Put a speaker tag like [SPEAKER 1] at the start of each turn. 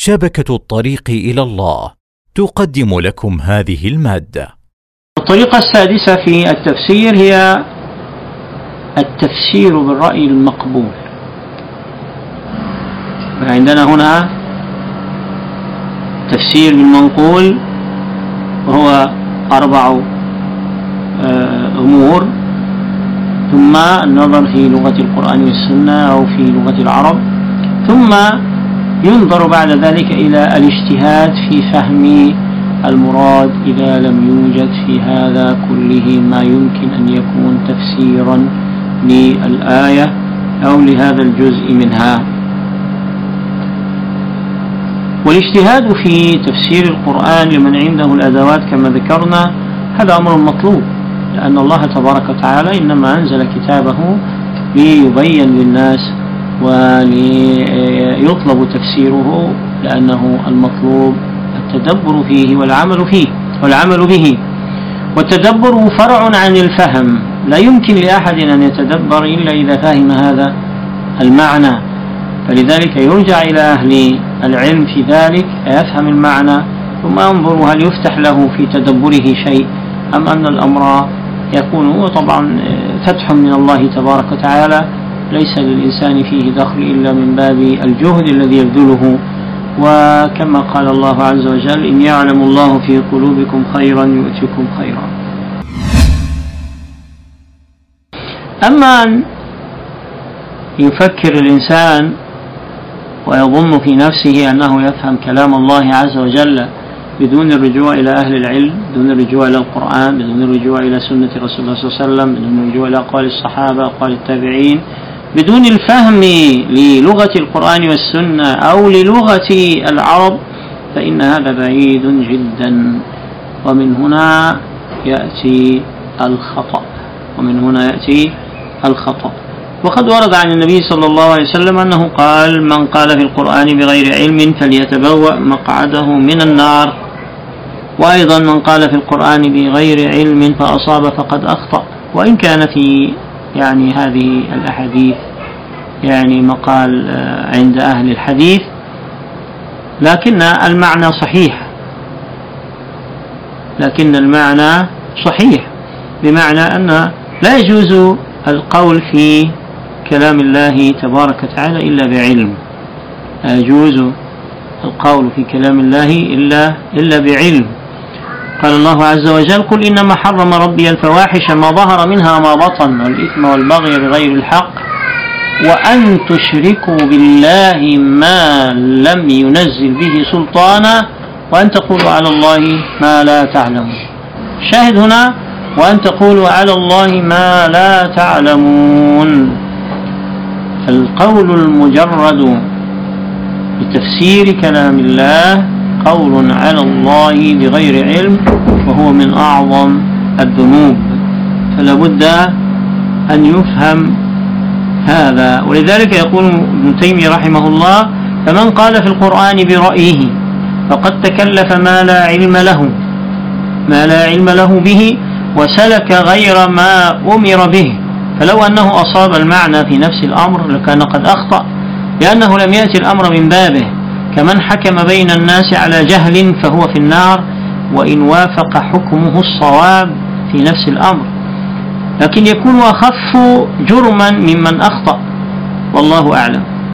[SPEAKER 1] شبكة الطريق إلى الله تقدم لكم هذه المادة.
[SPEAKER 2] الطريقة السادسة في التفسير هي التفسير بالرأي المقبول. عندنا هنا تفسير بالمنقول، وهو 4 أمور، ثم النظر في لغة القرآن والسنة أو في لغة العرب، ثم ينظر بعد ذلك إلى الاجتهاد في فهم المراد إذا لم يوجد في هذا كله ما يمكن أن يكون تفسيرا للآية أو لهذا الجزء منها. والاجتهاد في تفسير القرآن لمن عنده الأدوات كما ذكرنا هذا أمر مطلوب، لأن الله تبارك وتعالى إنما أنزل كتابه ليبين للناس وليطلب تفسيره، لأنه المطلوب التدبر فيه والعمل به. والتدبر فرع عن الفهم، لا يمكن لأحد أن يتدبر إلا إذا فهم هذا المعنى، فلذلك يرجع إلى أهل العلم في ذلك يفهم المعنى ثم ينظر هل يفتح له في تدبره شيء أم أن الأمر يكون طبعا فتح من الله تبارك وتعالى ليس للإنسان فيه دخل إلا من باب الجهد الذي يبذله. وكما قال الله عز وجل: إن يعلم الله في قلوبكم خيرا يؤتكم خيرا. أما أن يفكر الإنسان ويظن في نفسه أنه يفهم كلام الله عز وجل بدون الرجوع إلى أهل العلم، بدون الرجوع إلى القرآن، بدون الرجوع إلى سنة رسول الله صلى الله عليه وسلم، بدون الرجوع إلى أقوال الصحابة، أقوال التابعين، بدون الفهم للغة القرآن والسنة أو للغة العرب، فإن هذا بعيد جدا. ومن هنا يأتي الخطأ. وقد ورد عن النبي صلى الله عليه وسلم أنه قال: من قال في القرآن بغير علم فليتبوأ مقعده من النار. وأيضا من قال في القرآن بغير علم فأصاب فقد أخطأ. وإن كان في هذه الأحاديث مقال عند أهل الحديث، لكن المعنى صحيح، بمعنى أن لا يجوز القول في كلام الله تبارك وتعالى إلا بعلم، لا يجوز القول في كلام الله إلا بعلم. قال الله عز وجل: قل إنما حرم ربي الفواحش ما ظهر منها ما بطن والإثم والبغي بغير الحق وأن تشركوا بالله ما لم ينزل به سلطانا وأن تقولوا على الله ما لا تعلمون. شاهد هنا: وأن تقولوا على الله ما لا تعلمون. القول المجرد بتفسير كلام الله قول على الله بغير علم، وهو من أعظم الذنوب، فلا بد أن يفهم هذا. ولذلك يقول ابن تيمية رحمه الله: فمن قال في القرآن برأيه فقد تكلف ما لا علم له به وسلك غير ما أمر به، فلو أنه أصاب المعنى في نفس الأمر لكان قد أخطأ، لأنه لم يأتي الأمر من بابه. كمن حكم بين الناس على جهل فهو في النار وإن وافق حكمه الصواب في نفس الأمر، لكن يكون أخف جرما ممن أخطأ، والله أعلم.